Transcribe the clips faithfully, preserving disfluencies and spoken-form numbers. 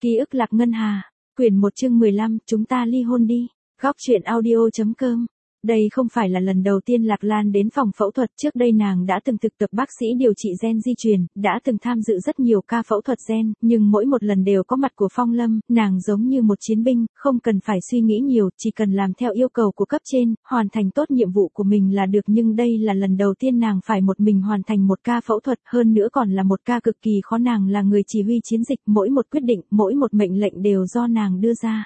Ký ức Lạc Ngân Hà, quyển một chương mười lăm, chúng ta ly hôn đi. Góc truyện audio chấm com. Đây không phải là lần đầu tiên Lạc Lan đến phòng phẫu thuật, trước đây nàng đã từng thực tập bác sĩ điều trị gen di truyền, đã từng tham dự rất nhiều ca phẫu thuật gen, nhưng mỗi một lần đều có mặt của Phong Lâm, nàng giống như một chiến binh, không cần phải suy nghĩ nhiều, chỉ cần làm theo yêu cầu của cấp trên, hoàn thành tốt nhiệm vụ của mình là được, nhưng đây là lần đầu tiên nàng phải một mình hoàn thành một ca phẫu thuật, hơn nữa còn là một ca cực kỳ khó, nàng là người chỉ huy chiến dịch, mỗi một quyết định, mỗi một mệnh lệnh đều do nàng đưa ra.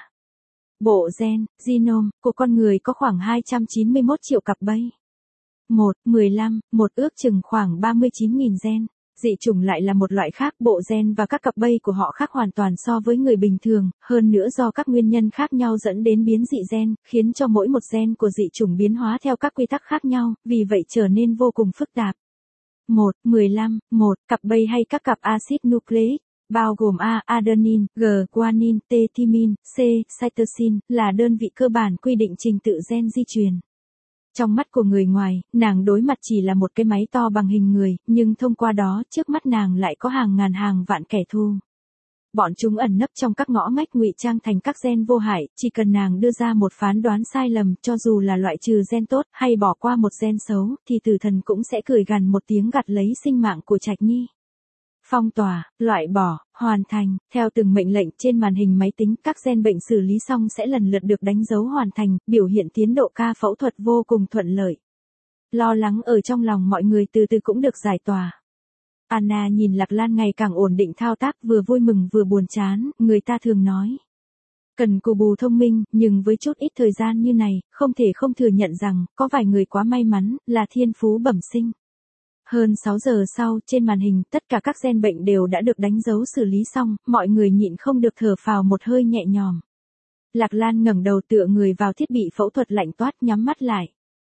Bộ gen, genome, của con người có khoảng hai trăm chín mươi mốt triệu cặp bay. một, mười lăm, một ước chừng khoảng ba mươi chín nghìn gen. Dị chủng lại là một loại khác, bộ gen và các cặp bay của họ khác hoàn toàn so với người bình thường, hơn nữa do các nguyên nhân khác nhau dẫn đến biến dị gen, khiến cho mỗi một gen của dị chủng biến hóa theo các quy tắc khác nhau, vì vậy trở nên vô cùng phức tạp. một, mười lăm, một, cặp bay hay các cặp axit nucleic, bao gồm A, adenine, G, guanine, T, thymine, C, cytosine, là đơn vị cơ bản quy định trình tự gen di truyền. Trong mắt của người ngoài, nàng đối mặt chỉ là một cái máy to bằng hình người, nhưng thông qua đó, trước mắt nàng lại có hàng ngàn hàng vạn kẻ thù. Bọn chúng ẩn nấp trong các ngõ ngách ngụy trang thành các gen vô hại, chỉ cần nàng đưa ra một phán đoán sai lầm, cho dù là loại trừ gen tốt hay bỏ qua một gen xấu, thì tử thần cũng sẽ cười gằn một tiếng gặt lấy sinh mạng của Trạch Nhi. Phong tỏa, loại bỏ, hoàn thành, theo từng mệnh lệnh trên màn hình máy tính, các gen bệnh xử lý xong sẽ lần lượt được đánh dấu hoàn thành, biểu hiện tiến độ ca phẫu thuật vô cùng thuận lợi. Lo lắng ở trong lòng mọi người từ từ cũng được giải tỏa. Anna nhìn Lạc Lan ngày càng ổn định thao tác, vừa vui mừng vừa buồn chán, người ta thường nói. Cần cù bù thông minh, nhưng với chút ít thời gian như này, không thể không thừa nhận rằng, có vài người quá may mắn, là thiên phú bẩm sinh. Hơn sáu giờ sau, trên màn hình, tất cả các gen bệnh đều đã được đánh dấu xử lý xong, mọi người nhịn không được thở phào một hơi nhẹ nhõm. Lạc Lan ngẩng đầu tựa người vào thiết bị phẫu thuật lạnh toát, nhắm mắt lại.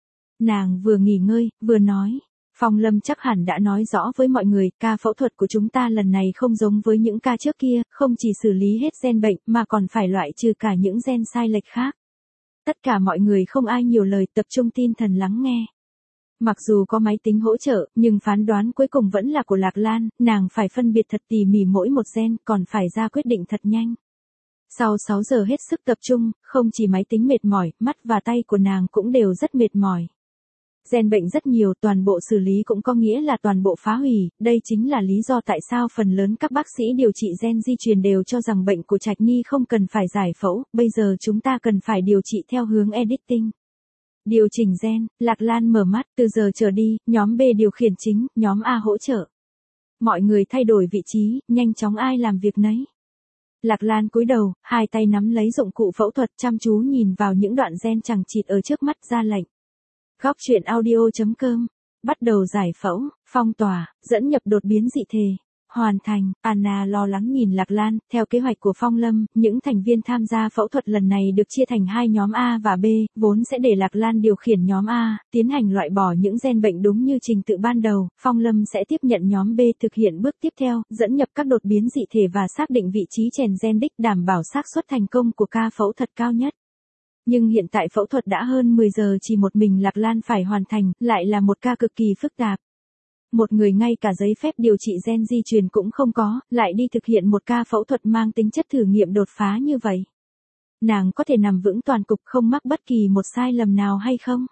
Nàng vừa nghỉ ngơi, vừa nói, Phong Lâm chắc hẳn đã nói rõ với mọi người, ca phẫu thuật của chúng ta lần này không giống với những ca trước kia, không chỉ xử lý hết gen bệnh, mà còn phải loại trừ cả những gen sai lệch khác. Tất cả mọi người không ai nhiều lời, tập trung tinh thần lắng nghe. Mặc dù có máy tính hỗ trợ, nhưng phán đoán cuối cùng vẫn là của Lạc Lan, nàng phải phân biệt thật tỉ mỉ mỗi một gen, còn phải ra quyết định thật nhanh. Sau sáu giờ hết sức tập trung, không chỉ máy tính mệt mỏi, mắt và tay của nàng cũng đều rất mệt mỏi. Gen bệnh rất nhiều, toàn bộ xử lý cũng có nghĩa là toàn bộ phá hủy, đây chính là lý do tại sao phần lớn các bác sĩ điều trị gen di truyền đều cho rằng bệnh của Trạch Nhi không cần phải giải phẫu, bây giờ chúng ta cần phải điều trị theo hướng editing. Điều chỉnh gen, Lạc Lan mở mắt, từ giờ trở đi, nhóm B điều khiển chính, nhóm A hỗ trợ. Mọi người thay đổi vị trí, nhanh chóng ai làm việc nấy. Lạc Lan cúi đầu, hai tay nắm lấy dụng cụ phẫu thuật, chăm chú nhìn vào những đoạn gen chằng chịt ở trước mắt, ra lệnh. Góc truyện audio chấm com. Bắt đầu giải phẫu, phong tỏa, dẫn nhập đột biến dị thể. Hoàn thành, Anna lo lắng nhìn Lạc Lan, theo kế hoạch của Phong Lâm, những thành viên tham gia phẫu thuật lần này được chia thành hai nhóm A và B, vốn sẽ để Lạc Lan điều khiển nhóm A, tiến hành loại bỏ những gen bệnh đúng như trình tự ban đầu, Phong Lâm sẽ tiếp nhận nhóm B thực hiện bước tiếp theo, dẫn nhập các đột biến dị thể và xác định vị trí chèn gen đích, đảm bảo xác suất thành công của ca phẫu thuật cao nhất. Nhưng hiện tại phẫu thuật đã hơn mười giờ, chỉ một mình Lạc Lan phải hoàn thành, lại là một ca cực kỳ phức tạp. Một người ngay cả giấy phép điều trị gen di truyền cũng không có, lại đi thực hiện một ca phẫu thuật mang tính chất thử nghiệm đột phá như vậy. Nàng có thể nằm vững toàn cục không mắc bất kỳ một sai lầm nào hay không?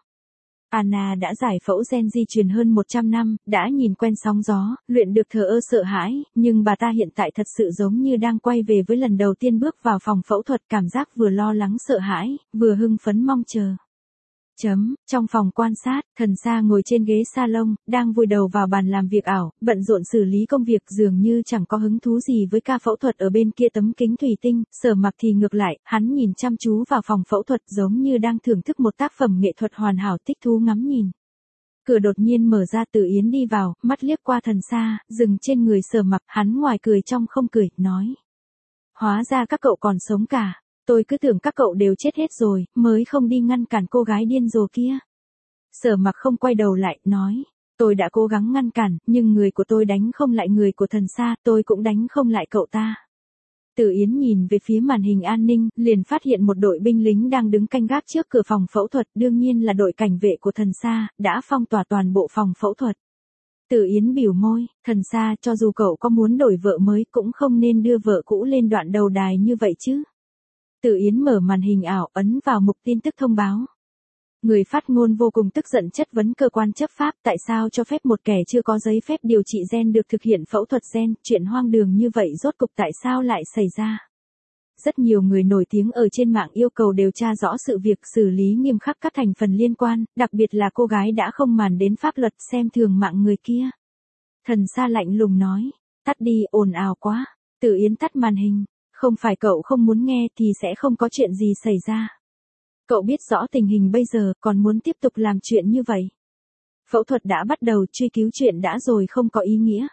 Anna đã giải phẫu gen di truyền hơn một trăm năm, đã nhìn quen sóng gió, luyện được thờ ơ sợ hãi, nhưng bà ta hiện tại thật sự giống như đang quay về với lần đầu tiên bước vào phòng phẫu thuật, cảm giác vừa lo lắng sợ hãi, vừa hưng phấn mong chờ. Chấm, trong phòng quan sát, Thần Sa ngồi trên ghế salon, đang vùi đầu vào bàn làm việc ảo, bận rộn xử lý công việc, dường như chẳng có hứng thú gì với ca phẫu thuật ở bên kia tấm kính thủy tinh. Sở Mặc thì ngược lại, hắn nhìn chăm chú vào phòng phẫu thuật giống như đang thưởng thức một tác phẩm nghệ thuật hoàn hảo, thích thú ngắm nhìn. Cửa đột nhiên mở ra, Tử Yến đi vào, mắt liếc qua Thần Sa, dừng trên người Sở Mặc, hắn ngoài cười trong không cười, nói. Hóa ra các cậu còn sống cả. Tôi cứ tưởng các cậu đều chết hết rồi, mới không đi ngăn cản cô gái điên rồ kia. Sở Mặc không quay đầu lại, nói, tôi đã cố gắng ngăn cản, nhưng người của tôi đánh không lại người của Thần Sa, tôi cũng đánh không lại cậu ta. Tử Yến nhìn về phía màn hình an ninh, liền phát hiện một đội binh lính đang đứng canh gác trước cửa phòng phẫu thuật, đương nhiên là đội cảnh vệ của Thần Sa, đã phong tỏa toàn bộ phòng phẫu thuật. Từ Yến bỉu môi, Thần Sa, cho dù cậu có muốn đổi vợ mới cũng không nên đưa vợ cũ lên đoạn đầu đài như vậy chứ. Từ Yến mở màn hình ảo, ấn vào mục tin tức thông báo. Người phát ngôn vô cùng tức giận chất vấn cơ quan chấp pháp tại sao cho phép một kẻ chưa có giấy phép điều trị gen được thực hiện phẫu thuật gen, chuyện hoang đường như vậy rốt cục tại sao lại xảy ra. Rất nhiều người nổi tiếng ở trên mạng yêu cầu điều tra rõ sự việc, xử lý nghiêm khắc các thành phần liên quan, đặc biệt là cô gái đã không màng đến pháp luật xem thường mạng người kia. Thần Sa lạnh lùng nói, tắt đi, ồn ào quá. Từ Yến tắt màn hình, không phải cậu không muốn nghe thì sẽ không có chuyện gì xảy ra. Cậu biết rõ tình hình bây giờ, còn muốn tiếp tục làm chuyện như vậy. Phẫu thuật đã bắt đầu, truy cứu chuyện đã rồi không có ý nghĩa.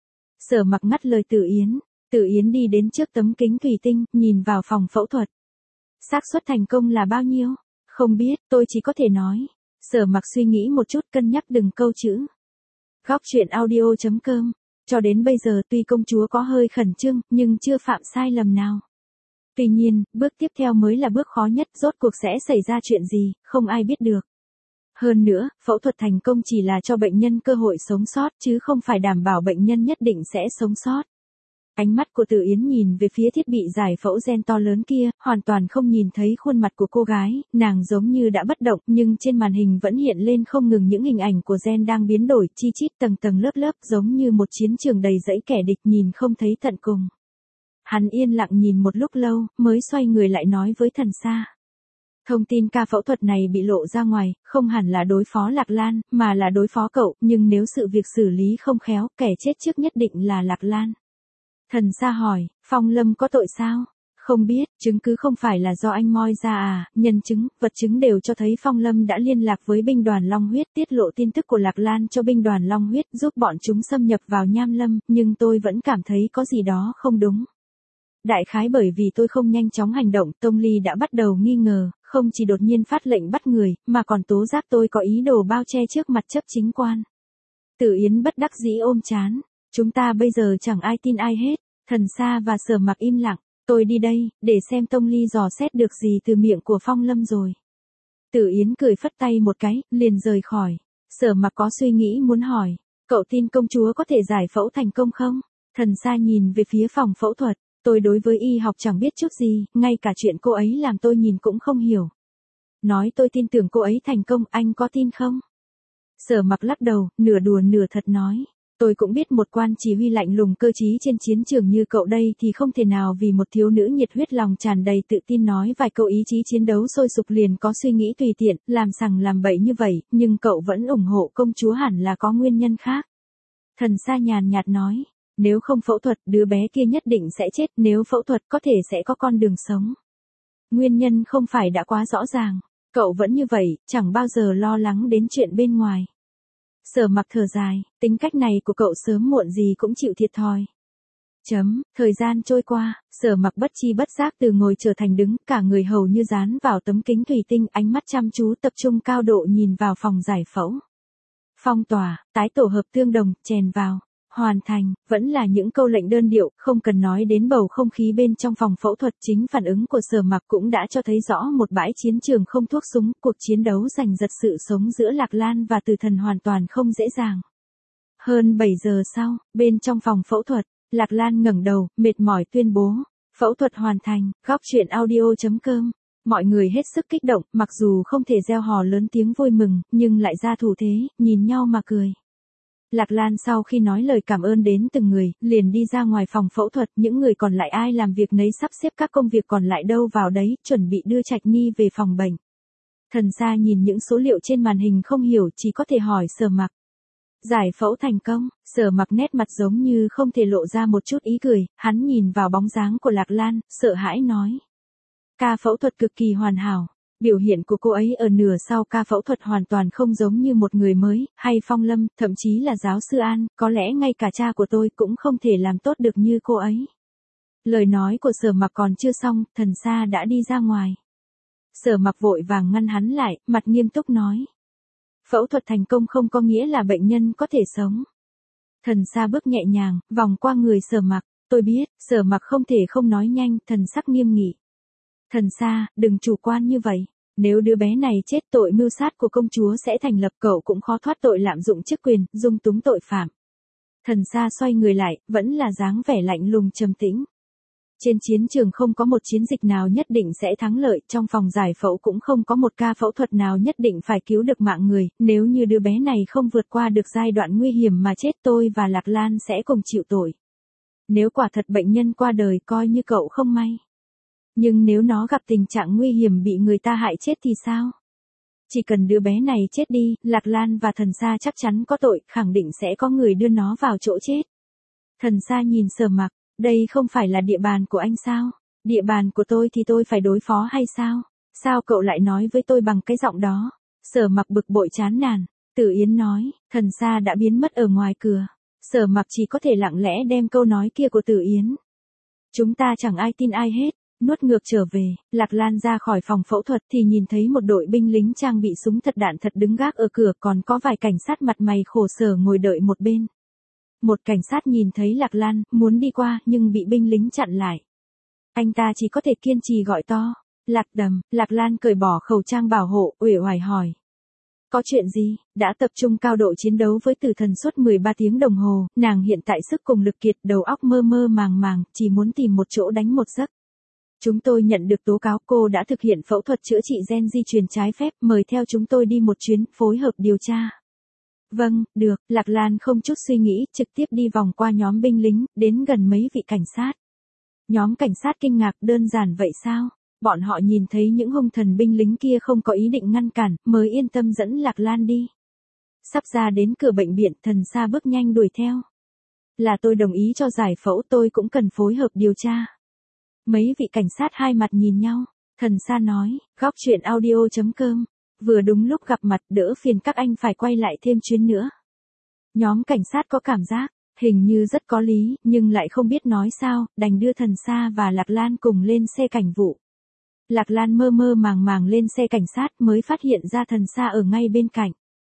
Sở Mặc ngắt lời Từ Yến. Từ Yến đi đến trước tấm kính thủy tinh, nhìn vào phòng phẫu thuật. Xác suất thành công là bao nhiêu? Không biết, tôi chỉ có thể nói. Sở Mặc suy nghĩ một chút, cân nhắc từng câu chữ. Góc truyện audio chấm com. Cho đến bây giờ tuy công chúa có hơi khẩn trương, nhưng chưa phạm sai lầm nào. Tuy nhiên, bước tiếp theo mới là bước khó nhất, rốt cuộc sẽ xảy ra chuyện gì, không ai biết được. Hơn nữa, phẫu thuật thành công chỉ là cho bệnh nhân cơ hội sống sót chứ không phải đảm bảo bệnh nhân nhất định sẽ sống sót. Ánh mắt của Từ Yến nhìn về phía thiết bị giải phẫu gen to lớn kia, hoàn toàn không nhìn thấy khuôn mặt của cô gái, nàng giống như đã bất động, nhưng trên màn hình vẫn hiện lên không ngừng những hình ảnh của gen đang biến đổi, chi chít tầng tầng lớp lớp, giống như một chiến trường đầy dẫy kẻ địch nhìn không thấy tận cùng. Hắn yên lặng nhìn một lúc lâu, mới xoay người lại nói với Thần Sa. Thông tin ca phẫu thuật này bị lộ ra ngoài, không hẳn là đối phó Lạc Lan, mà là đối phó cậu, nhưng nếu sự việc xử lý không khéo, kẻ chết trước nhất định là Lạc Lan. Thần Sa hỏi, Phong Lâm có tội sao? Không biết, chứng cứ không phải là do anh moi ra à, nhân chứng, vật chứng đều cho thấy Phong Lâm đã liên lạc với binh đoàn Long Huyết, tiết lộ tin tức của Lạc Lan cho binh đoàn Long Huyết, giúp bọn chúng xâm nhập vào Nham Lâm, nhưng tôi vẫn cảm thấy có gì đó không đúng. Đại khái bởi vì tôi không nhanh chóng hành động, Tông Ly đã bắt đầu nghi ngờ, không chỉ đột nhiên phát lệnh bắt người, mà còn tố giác tôi có ý đồ bao che trước mặt chấp chính quan. Từ Yến bất đắc dĩ ôm chán. Chúng ta bây giờ chẳng ai tin ai hết. Thần Sa và Sở Mặc im lặng. Tôi đi đây, để xem Tông Ly dò xét được gì từ miệng của Phong Lâm rồi. Từ Yến cười phất tay một cái, liền rời khỏi. Sở Mặc có suy nghĩ muốn hỏi, cậu tin công chúa có thể giải phẫu thành công không? Thần Sa nhìn về phía phòng phẫu thuật. Tôi đối với y học chẳng biết chút gì, ngay cả chuyện cô ấy làm tôi nhìn cũng không hiểu. Nói tôi tin tưởng cô ấy thành công, anh có tin không? Sở Mặc lắc đầu, nửa đùa nửa thật nói. Tôi cũng biết một quan chỉ huy lạnh lùng cơ trí trên chiến trường như cậu đây thì không thể nào vì một thiếu nữ nhiệt huyết lòng tràn đầy tự tin nói vài câu ý chí chiến đấu sôi sục liền có suy nghĩ tùy tiện, làm sằng làm bậy như vậy, nhưng cậu vẫn ủng hộ công chúa hẳn là có nguyên nhân khác. Thần Sa nhàn nhạt nói, nếu không phẫu thuật đứa bé kia nhất định sẽ chết, nếu phẫu thuật có thể sẽ có con đường sống. Nguyên nhân không phải đã quá rõ ràng, cậu vẫn như vậy, chẳng bao giờ lo lắng đến chuyện bên ngoài. Sở Mặc thở dài, tính cách này của cậu sớm muộn gì cũng chịu thiệt thòi. Chấm, thời gian trôi qua, Sở Mặc bất chi bất giác từ ngồi trở thành đứng, cả người hầu như dán vào tấm kính thủy tinh, ánh mắt chăm chú tập trung cao độ nhìn vào phòng giải phẫu. Phong tỏa, tái tổ hợp tương đồng, chèn vào, hoàn thành, vẫn là những câu lệnh đơn điệu, không cần nói đến bầu không khí bên trong phòng phẫu thuật. Chính phản ứng của Sở Mặc cũng đã cho thấy rõ một bãi chiến trường không thuốc súng, cuộc chiến đấu giành giật sự sống giữa Lạc Lan và Từ Thần hoàn toàn không dễ dàng. Hơn bảy giờ sau, bên trong phòng phẫu thuật, Lạc Lan ngẩng đầu, mệt mỏi tuyên bố, phẫu thuật hoàn thành. Góc truyện audio chấm com. Mọi người hết sức kích động, mặc dù không thể reo hò lớn tiếng vui mừng, nhưng lại ra thủ thế, nhìn nhau mà cười. Lạc Lan sau khi nói lời cảm ơn đến từng người, liền đi ra ngoài phòng phẫu thuật, những người còn lại ai làm việc nấy sắp xếp các công việc còn lại đâu vào đấy, chuẩn bị đưa Trạch Ni về phòng bệnh. Thần Sa nhìn những số liệu trên màn hình không hiểu, chỉ có thể hỏi Sở Mặc. Giải phẫu thành công, Sở Mặc nét mặt giống như không thể lộ ra một chút ý cười, hắn nhìn vào bóng dáng của Lạc Lan, sợ hãi nói. Ca phẫu thuật cực kỳ hoàn hảo. Biểu hiện của cô ấy ở nửa sau ca phẫu thuật hoàn toàn không giống như một người mới, hay Phong Lâm, thậm chí là giáo sư An, có lẽ ngay cả cha của tôi cũng không thể làm tốt được như cô ấy. Lời nói của Sở Mặc còn chưa xong, Thần Sa đã đi ra ngoài. Sở Mặc vội vàng ngăn hắn lại, mặt nghiêm túc nói. Phẫu thuật thành công không có nghĩa là bệnh nhân có thể sống. Thần Sa bước nhẹ nhàng, vòng qua người Sở Mặc, tôi biết, Sở Mặc không thể không nói nhanh, thần sắc nghiêm nghị. Thần Sa, đừng chủ quan như vậy. Nếu đứa bé này chết tội mưu sát của công chúa sẽ thành lập, cậu cũng khó thoát tội lạm dụng chức quyền, dung túng tội phạm. Thần Sa xoay người lại, vẫn là dáng vẻ lạnh lùng trầm tĩnh. Trên chiến trường không có một chiến dịch nào nhất định sẽ thắng lợi, trong phòng giải phẫu cũng không có một ca phẫu thuật nào nhất định phải cứu được mạng người, nếu như đứa bé này không vượt qua được giai đoạn nguy hiểm mà chết, tôi và Lạc Lan sẽ cùng chịu tội. Nếu quả thật bệnh nhân qua đời, coi như cậu không may. Nhưng nếu nó gặp tình trạng nguy hiểm bị người ta hại chết thì sao? Chỉ cần đứa bé này chết đi, Lạc Lan và Thần Sa chắc chắn có tội, khẳng định sẽ có người đưa nó vào chỗ chết. Thần Sa nhìn Sở Mặc, đây không phải là địa bàn của anh sao? Địa bàn của tôi thì tôi phải đối phó hay sao? Sao cậu lại nói với tôi bằng cái giọng đó? Sở Mặc bực bội chán nản. Tử Yến nói, Thần Sa đã biến mất ở ngoài cửa. Sở Mặc chỉ có thể lặng lẽ đem câu nói kia của Tử Yến. Chúng ta chẳng ai tin ai hết. Nuốt ngược trở về, Lạc Lan ra khỏi phòng phẫu thuật thì nhìn thấy một đội binh lính trang bị súng thật đạn thật đứng gác ở cửa, còn có vài cảnh sát mặt mày khổ sở ngồi đợi một bên. Một cảnh sát nhìn thấy Lạc Lan, muốn đi qua nhưng bị binh lính chặn lại. Anh ta chỉ có thể kiên trì gọi to. Lạc Đầm. Lạc Lan cởi bỏ khẩu trang bảo hộ, uể oải hỏi. Có chuyện gì? Đã tập trung cao độ chiến đấu với tử thần suốt mười ba tiếng đồng hồ, nàng hiện tại sức cùng lực kiệt, đầu óc mơ mơ màng màng, chỉ muốn tìm một chỗ đánh một giấc. Chúng tôi nhận được tố cáo cô đã thực hiện phẫu thuật chữa trị gen di truyền trái phép, mời theo chúng tôi đi một chuyến, phối hợp điều tra. Vâng, được, Lạc Lan không chút suy nghĩ, trực tiếp đi vòng qua nhóm binh lính, đến gần mấy vị cảnh sát. Nhóm cảnh sát kinh ngạc, đơn giản vậy sao? Bọn họ nhìn thấy những hung thần binh lính kia không có ý định ngăn cản, mới yên tâm dẫn Lạc Lan đi. Sắp ra đến cửa bệnh viện, Thần Sa bước nhanh đuổi theo. Là tôi đồng ý cho giải phẫu, tôi cũng cần phối hợp điều tra. Mấy vị cảnh sát hai mặt nhìn nhau, Thần Sa nói, góc truyện audio chấm com, vừa đúng lúc gặp mặt, đỡ phiền các anh phải quay lại thêm chuyến nữa. Nhóm cảnh sát có cảm giác, hình như rất có lý, nhưng lại không biết nói sao, đành đưa Thần Sa và Lạc Lan cùng lên xe cảnh vụ. Lạc Lan mơ mơ màng màng lên xe cảnh sát mới phát hiện ra Thần Sa ở ngay bên cạnh.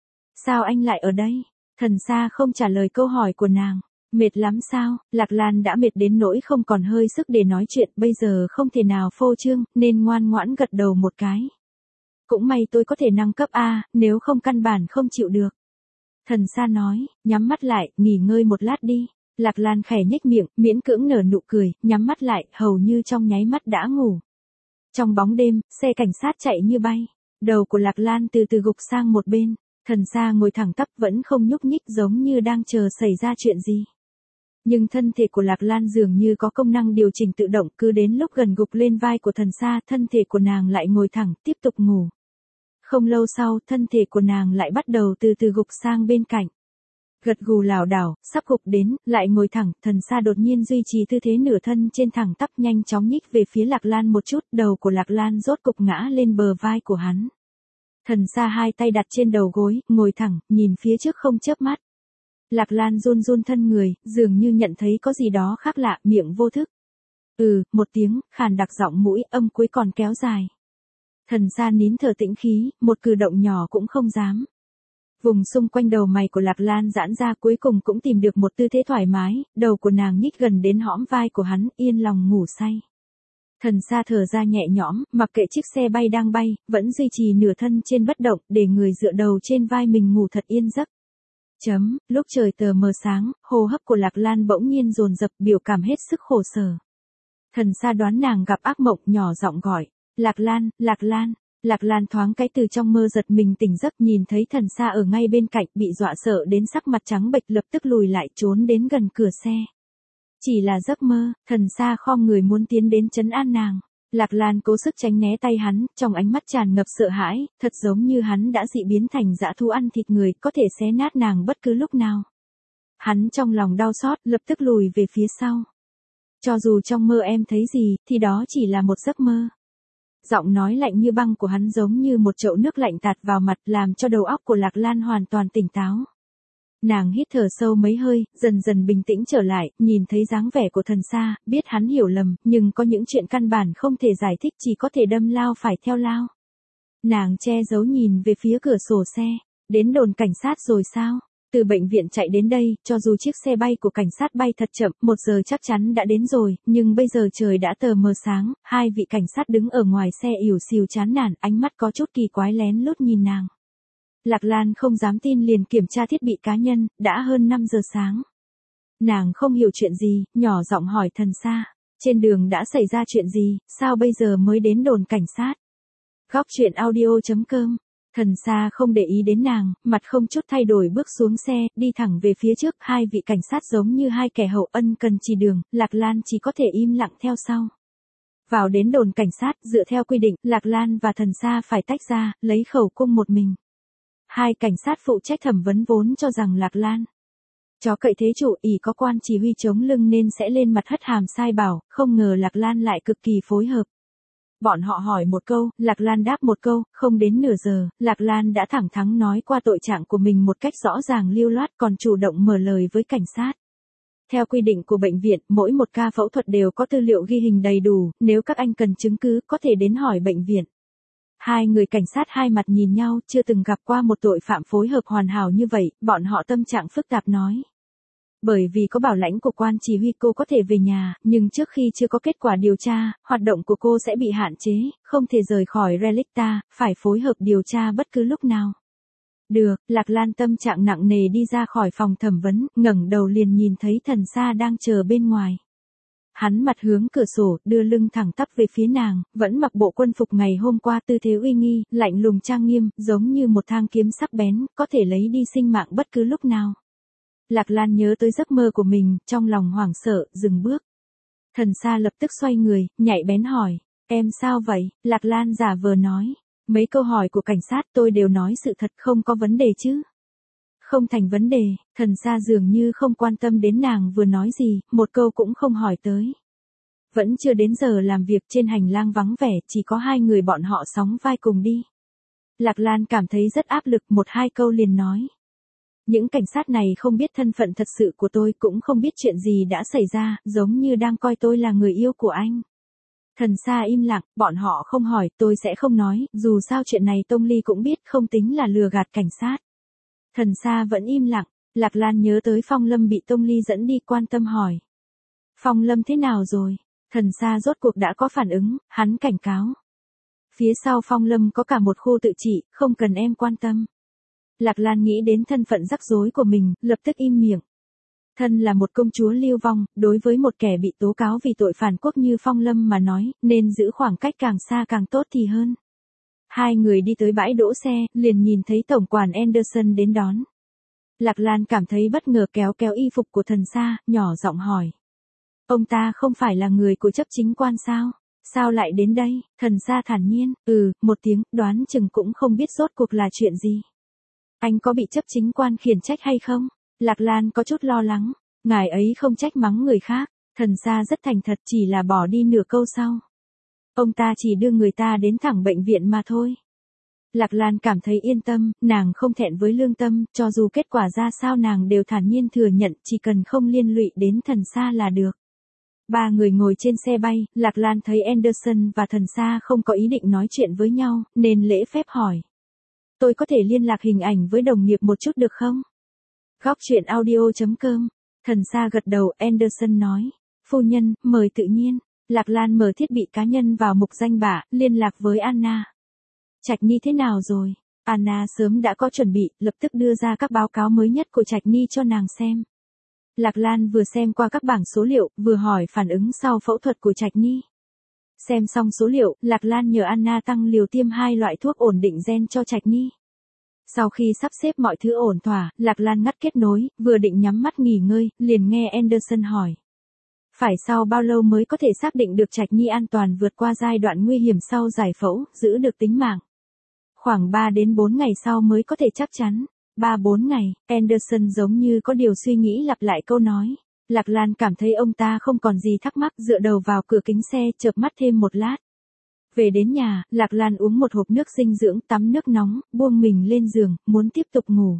Sao anh lại ở đây? Thần Sa không trả lời câu hỏi của nàng. Mệt lắm sao? Lạc Lan đã mệt đến nỗi không còn hơi sức để nói chuyện, bây giờ không thể nào phô trương, nên ngoan ngoãn gật đầu một cái. Cũng may tôi có thể nâng cấp A, nếu không căn bản không chịu được. Thần Sa nói, nhắm mắt lại, nghỉ ngơi một lát đi. Lạc Lan khẽ nhếch miệng, miễn cưỡng nở nụ cười, nhắm mắt lại, hầu như trong nháy mắt đã ngủ. Trong bóng đêm, xe cảnh sát chạy như bay. Đầu của Lạc Lan từ từ gục sang một bên. Thần Sa ngồi thẳng tắp vẫn không nhúc nhích, giống như đang chờ xảy ra chuyện gì. Nhưng thân thể của Lạc Lan dường như có công năng điều chỉnh tự động, cứ đến lúc gần gục lên vai của Thần Sa, thân thể của nàng lại ngồi thẳng, tiếp tục ngủ. Không lâu sau, thân thể của nàng lại bắt đầu từ từ gục sang bên cạnh. Gật gù lảo đảo, sắp gục đến, lại ngồi thẳng, Thần Sa đột nhiên duy trì tư thế nửa thân trên thẳng tắp, nhanh chóng nhích về phía Lạc Lan một chút, đầu của Lạc Lan rốt cục ngã lên bờ vai của hắn. Thần Sa hai tay đặt trên đầu gối, ngồi thẳng, nhìn phía trước không chớp mắt. Lạc Lan run run thân người, dường như nhận thấy có gì đó khác lạ, miệng vô thức. Ừ, một tiếng, khàn đặc giọng mũi, âm cuối còn kéo dài. Thần Sa nín thở tĩnh khí, một cử động nhỏ cũng không dám. Vùng xung quanh đầu mày của Lạc Lan giãn ra, cuối cùng cũng tìm được một tư thế thoải mái, đầu của nàng nhích gần đến hõm vai của hắn, yên lòng ngủ say. Thần Sa thở ra nhẹ nhõm, mặc kệ chiếc xe bay đang bay, vẫn duy trì nửa thân trên bất động, để người dựa đầu trên vai mình ngủ thật yên giấc. Chấm, lúc trời tờ mờ sáng, hô hấp của Lạc Lan bỗng nhiên dồn dập, biểu cảm hết sức khổ sở. Thần Sa đoán nàng gặp ác mộng, nhỏ giọng gọi, Lạc Lan, Lạc Lan. Lạc Lan thoáng cái từ trong mơ giật mình tỉnh giấc, nhìn thấy Thần Sa ở ngay bên cạnh, bị dọa sợ đến sắc mặt trắng bệch, lập tức lùi lại, trốn đến gần cửa xe. Chỉ là giấc mơ. Thần Sa khom người muốn tiến đến trấn an nàng. Lạc Lan cố sức tránh né tay hắn, trong ánh mắt tràn ngập sợ hãi, thật giống như hắn đã dị biến thành dã thú ăn thịt người, có thể xé nát nàng bất cứ lúc nào. Hắn trong lòng đau xót, lập tức lùi về phía sau. Cho dù trong mơ em thấy gì, thì đó chỉ là một giấc mơ. Giọng nói lạnh như băng của hắn giống như một chậu nước lạnh tạt vào mặt, làm cho đầu óc của Lạc Lan hoàn toàn tỉnh táo. Nàng hít thở sâu mấy hơi, dần dần bình tĩnh trở lại, nhìn thấy dáng vẻ của Thần Sa, biết hắn hiểu lầm, nhưng có những chuyện căn bản không thể giải thích, chỉ có thể đâm lao phải theo lao. Nàng che giấu nhìn về phía cửa sổ xe, đến đồn cảnh sát rồi sao? Từ bệnh viện chạy đến đây, cho dù chiếc xe bay của cảnh sát bay thật chậm, một giờ chắc chắn đã đến rồi, nhưng bây giờ trời đã tờ mờ sáng, hai vị cảnh sát đứng ở ngoài xe ỉu xìu chán nản, ánh mắt có chút kỳ quái lén lút nhìn nàng. Lạc Lan không dám tin liền kiểm tra thiết bị cá nhân, đã hơn năm giờ sáng. Nàng không hiểu chuyện gì, nhỏ giọng hỏi Thần Sa, trên đường đã xảy ra chuyện gì, sao bây giờ mới đến đồn cảnh sát? Góc truyện audio chấm com. Thần Sa không để ý đến nàng, mặt không chút thay đổi bước xuống xe, đi thẳng về phía trước, hai vị cảnh sát giống như hai kẻ hậu ân cần chỉ đường, Lạc Lan chỉ có thể im lặng theo sau. Vào đến đồn cảnh sát, dựa theo quy định, Lạc Lan và Thần Sa phải tách ra, lấy khẩu cung một mình. Hai cảnh sát phụ trách thẩm vấn vốn cho rằng Lạc Lan chó cậy thế chủ, ỷ có quan chỉ huy chống lưng nên sẽ lên mặt hất hàm sai bảo, không ngờ Lạc Lan lại cực kỳ phối hợp. Bọn họ hỏi một câu, Lạc Lan đáp một câu, không đến nửa giờ, Lạc Lan đã thẳng thắn nói qua tội trạng của mình một cách rõ ràng lưu loát, còn chủ động mở lời với cảnh sát. Theo quy định của bệnh viện, mỗi một ca phẫu thuật đều có tư liệu ghi hình đầy đủ, nếu các anh cần chứng cứ có thể đến hỏi bệnh viện. Hai người cảnh sát hai mặt nhìn nhau, chưa từng gặp qua một tội phạm phối hợp hoàn hảo như vậy, bọn họ tâm trạng phức tạp nói. Bởi vì có bảo lãnh của quan chỉ huy cô có thể về nhà, nhưng trước khi chưa có kết quả điều tra, hoạt động của cô sẽ bị hạn chế, không thể rời khỏi Relicta, phải phối hợp điều tra bất cứ lúc nào. Được, Lạc Lan tâm trạng nặng nề đi ra khỏi phòng thẩm vấn, ngẩng đầu liền nhìn thấy Thần Sa đang chờ bên ngoài. Hắn mặt hướng cửa sổ, đưa lưng thẳng tắp về phía nàng, vẫn mặc bộ quân phục ngày hôm qua, tư thế uy nghi, lạnh lùng trang nghiêm, giống như một thang kiếm sắc bén, có thể lấy đi sinh mạng bất cứ lúc nào. Lạc Lan nhớ tới giấc mơ của mình, trong lòng hoảng sợ, dừng bước. Thần Sa lập tức xoay người, nhạy bén hỏi, em sao vậy? Lạc Lan giả vờ nói, mấy câu hỏi của cảnh sát tôi đều nói sự thật, không có vấn đề chứ. Không thành vấn đề, Thần Sa dường như không quan tâm đến nàng vừa nói gì, một câu cũng không hỏi tới. Vẫn chưa đến giờ làm việc, trên hành lang vắng vẻ, chỉ có hai người bọn họ sóng vai cùng đi. Lạc Lan cảm thấy rất áp lực, một hai câu liền nói. Những cảnh sát này không biết thân phận thật sự của tôi, cũng không biết chuyện gì đã xảy ra, giống như đang coi tôi là người yêu của anh. Thần Sa im lặng, bọn họ không hỏi, tôi sẽ không nói, dù sao chuyện này Tông Ly cũng biết, không tính là lừa gạt cảnh sát. Thần Sa vẫn im lặng, Lạc Lan nhớ tới Phong Lâm bị Tông Ly dẫn đi, quan tâm hỏi. Phong Lâm thế nào rồi? Thần Sa rốt cuộc đã có phản ứng, hắn cảnh cáo. Phía sau Phong Lâm có cả một khu tự trị, không cần em quan tâm. Lạc Lan nghĩ đến thân phận rắc rối của mình, lập tức im miệng. Thân là một công chúa lưu vong, đối với một kẻ bị tố cáo vì tội phản quốc như Phong Lâm mà nói, nên giữ khoảng cách càng xa càng tốt thì hơn. Hai người đi tới bãi đỗ xe, liền nhìn thấy tổng quản Anderson đến đón. Lạc Lan cảm thấy bất ngờ, kéo kéo y phục của Thần Sa, nhỏ giọng hỏi. Ông ta không phải là người của chấp chính quan sao? Sao lại đến đây? Thần Sa thản nhiên, ừ, một tiếng, đoán chừng cũng không biết rốt cuộc là chuyện gì. Anh có bị chấp chính quan khiển trách hay không? Lạc Lan có chút lo lắng, ngài ấy không trách mắng người khác. Thần Sa rất thành thật, chỉ là bỏ đi nửa câu sau. Ông ta chỉ đưa người ta đến thẳng bệnh viện mà thôi. Lạc Lan cảm thấy yên tâm, nàng không thẹn với lương tâm, cho dù kết quả ra sao nàng đều thản nhiên thừa nhận, chỉ cần không liên lụy đến Thần Sa là được. Ba người ngồi trên xe bay, Lạc Lan thấy Anderson và Thần Sa không có ý định nói chuyện với nhau, nên lễ phép hỏi. Tôi có thể liên lạc hình ảnh với đồng nghiệp một chút được không? Góc truyện audio chấm com. Thần Sa gật đầu, Anderson nói. Phu nhân, mời tự nhiên. Lạc Lan mở thiết bị cá nhân vào mục danh bạ, liên lạc với Anna. Trạch Ni thế nào rồi? Anna sớm đã có chuẩn bị, lập tức đưa ra các báo cáo mới nhất của Trạch Ni cho nàng xem. Lạc Lan vừa xem qua các bảng số liệu, vừa hỏi phản ứng sau phẫu thuật của Trạch Ni. Xem xong số liệu, Lạc Lan nhờ Anna tăng liều tiêm hai loại thuốc ổn định gen cho Trạch Ni. Sau khi sắp xếp mọi thứ ổn thỏa, Lạc Lan ngắt kết nối, vừa định nhắm mắt nghỉ ngơi, liền nghe Anderson hỏi. Phải sau bao lâu mới có thể xác định được Trạch Ni an toàn vượt qua giai đoạn nguy hiểm sau giải phẫu, giữ được tính mạng? Khoảng ba đến bốn ngày sau mới có thể chắc chắn. ba bốn ngày, Anderson giống như có điều suy nghĩ lặp lại câu nói. Lạc Lan cảm thấy ông ta không còn gì thắc mắc, dựa đầu vào cửa kính xe, chợp mắt thêm một lát. Về đến nhà, Lạc Lan uống một hộp nước dinh dưỡng, tắm nước nóng, buông mình lên giường, muốn tiếp tục ngủ.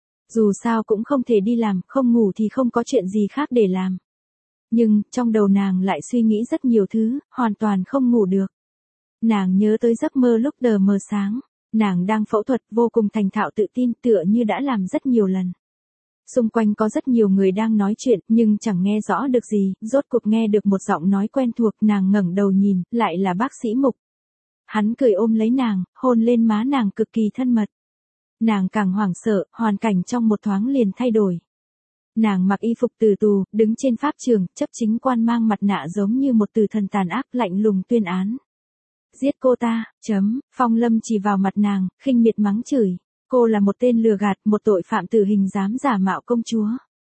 Dù sao cũng không thể đi làm, không ngủ thì không có chuyện gì khác để làm. Nhưng, trong đầu nàng lại suy nghĩ rất nhiều thứ, hoàn toàn không ngủ được. Nàng nhớ tới giấc mơ lúc tờ mờ sáng. Nàng đang phẫu thuật, vô cùng thành thạo tự tin, tựa như đã làm rất nhiều lần. Xung quanh có rất nhiều người đang nói chuyện, nhưng chẳng nghe rõ được gì, rốt cuộc nghe được một giọng nói quen thuộc, nàng ngẩng đầu nhìn, lại là bác sĩ Mục. Hắn cười ôm lấy nàng, hôn lên má nàng cực kỳ thân mật. Nàng càng hoảng sợ, hoàn cảnh trong một thoáng liền thay đổi. Nàng mặc y phục từ tù, đứng trên pháp trường, chấp chính quan mang mặt nạ giống như một tử thần tàn ác lạnh lùng tuyên án. Giết cô ta, chấm, Phong Lâm chỉ vào mặt nàng, khinh miệt mắng chửi. Cô là một tên lừa gạt, một tội phạm tử hình dám giả mạo công chúa.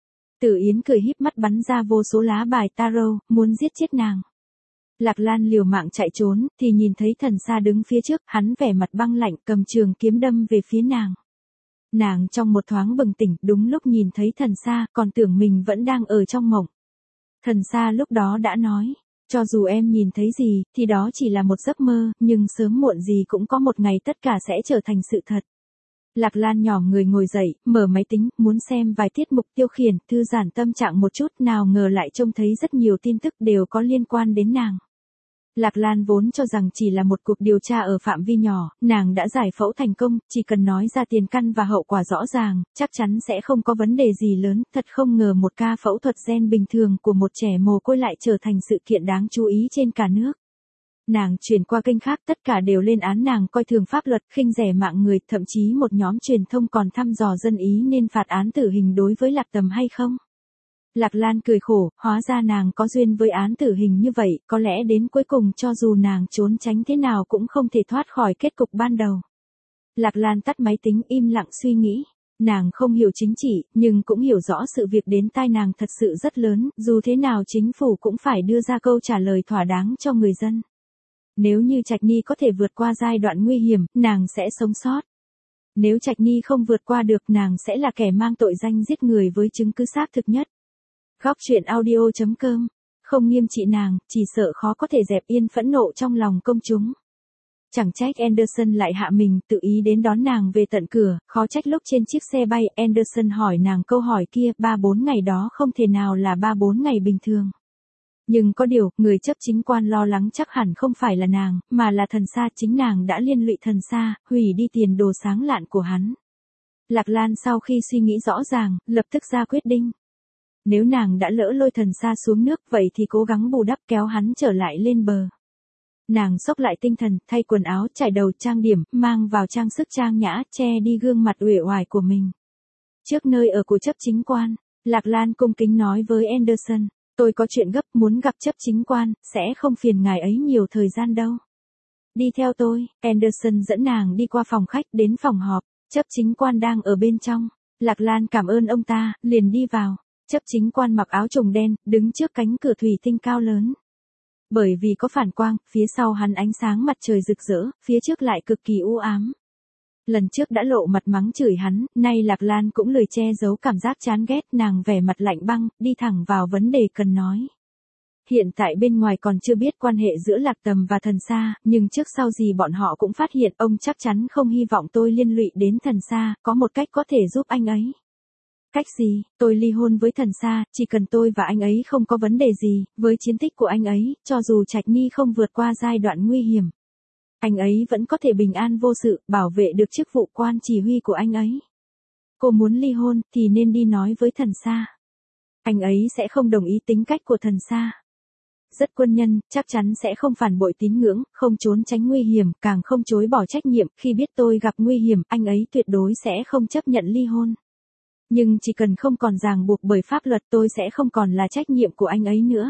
Tử Yến cười híp mắt bắn ra vô số lá bài tarot, muốn giết chết nàng. Lạc Lan liều mạng chạy trốn, thì nhìn thấy Thần Sa đứng phía trước, hắn vẻ mặt băng lạnh cầm trường kiếm đâm về phía nàng. Nàng trong một thoáng bừng tỉnh, đúng lúc nhìn thấy Thần Sa, còn tưởng mình vẫn đang ở trong mộng. Thần Sa lúc đó đã nói, cho dù em nhìn thấy gì, thì đó chỉ là một giấc mơ, nhưng sớm muộn gì cũng có một ngày tất cả sẽ trở thành sự thật. Lạc Lan nhỏ người ngồi dậy, mở máy tính, muốn xem vài tiết mục tiêu khiển, thư giãn tâm trạng một chút, nào ngờ lại trông thấy rất nhiều tin tức đều có liên quan đến nàng. Lạc Lan vốn cho rằng chỉ là một cuộc điều tra ở phạm vi nhỏ, nàng đã giải phẫu thành công, chỉ cần nói ra tiền căn và hậu quả rõ ràng, chắc chắn sẽ không có vấn đề gì lớn, thật không ngờ một ca phẫu thuật gen bình thường của một trẻ mồ côi lại trở thành sự kiện đáng chú ý trên cả nước. Nàng chuyển qua kênh khác, tất cả đều lên án nàng coi thường pháp luật, khinh rẻ mạng người, thậm chí một nhóm truyền thông còn thăm dò dân ý nên phạt án tử hình đối với Lạc Tầm hay không. Lạc Lan cười khổ, hóa ra nàng có duyên với án tử hình như vậy, có lẽ đến cuối cùng cho dù nàng trốn tránh thế nào cũng không thể thoát khỏi kết cục ban đầu. Lạc Lan tắt máy tính im lặng suy nghĩ. Nàng không hiểu chính trị, nhưng cũng hiểu rõ sự việc đến tai nàng thật sự rất lớn, dù thế nào chính phủ cũng phải đưa ra câu trả lời thỏa đáng cho người dân. Nếu như Trạch Ni có thể vượt qua giai đoạn nguy hiểm, nàng sẽ sống sót. Nếu Trạch Ni không vượt qua được, nàng sẽ là kẻ mang tội danh giết người với chứng cứ xác thực nhất. Góc truyện audio chấm com. Không nghiêm trị nàng, chỉ sợ khó có thể dẹp yên phẫn nộ trong lòng công chúng. Chẳng trách Anderson lại hạ mình, tự ý đến đón nàng về tận cửa, khó trách lúc trên chiếc xe bay, Anderson hỏi nàng câu hỏi kia, ba bốn ngày đó không thể nào là ba bốn ngày bình thường. Nhưng có điều, người chấp chính quan lo lắng chắc hẳn không phải là nàng, mà là Thần Sa, chính nàng đã liên lụy Thần Sa, hủy đi tiền đồ sáng lạn của hắn. Lạc Lan sau khi suy nghĩ rõ ràng, lập tức ra quyết định. Nếu nàng đã lỡ lôi Thần Sa xuống nước, vậy thì cố gắng bù đắp kéo hắn trở lại lên bờ. Nàng xốc lại tinh thần, thay quần áo, trải đầu, trang điểm, mang vào trang sức trang nhã, che đi gương mặt uể oải của mình. Trước nơi ở của chấp chính quan, Lạc Lan cung kính nói với Anderson, tôi có chuyện gấp muốn gặp chấp chính quan, sẽ không phiền ngài ấy nhiều thời gian đâu. Đi theo tôi, Anderson dẫn nàng đi qua phòng khách đến phòng họp, chấp chính quan đang ở bên trong. Lạc Lan cảm ơn ông ta, liền đi vào. Chấp chính quan mặc áo trùng đen, đứng trước cánh cửa thủy tinh cao lớn. Bởi vì có phản quang, phía sau hắn ánh sáng mặt trời rực rỡ, phía trước lại cực kỳ u ám. Lần trước đã lộ mặt mắng chửi hắn, nay Lạc Lan cũng lười che giấu cảm giác chán ghét, nàng vẻ mặt lạnh băng, đi thẳng vào vấn đề cần nói. Hiện tại bên ngoài còn chưa biết quan hệ giữa Lạc Tầm và Thần Sa, nhưng trước sau gì bọn họ cũng phát hiện ông chắc chắn không hy vọng tôi liên lụy đến Thần Sa, có một cách có thể giúp anh ấy. Cách gì? Tôi ly hôn với Thần Sa, chỉ cần tôi và anh ấy không có vấn đề gì, với chiến tích của anh ấy, cho dù Trạch Ni không vượt qua giai đoạn nguy hiểm, anh ấy vẫn có thể bình an vô sự, bảo vệ được chức vụ quan chỉ huy của anh ấy. Cô muốn ly hôn, thì nên đi nói với Thần Sa. Anh ấy sẽ không đồng ý tính cách của Thần Sa. Rất quân nhân, chắc chắn sẽ không phản bội tín ngưỡng, không trốn tránh nguy hiểm, càng không chối bỏ trách nhiệm, khi biết tôi gặp nguy hiểm, anh ấy tuyệt đối sẽ không chấp nhận ly hôn. Nhưng chỉ cần không còn ràng buộc bởi pháp luật, tôi sẽ không còn là trách nhiệm của anh ấy nữa.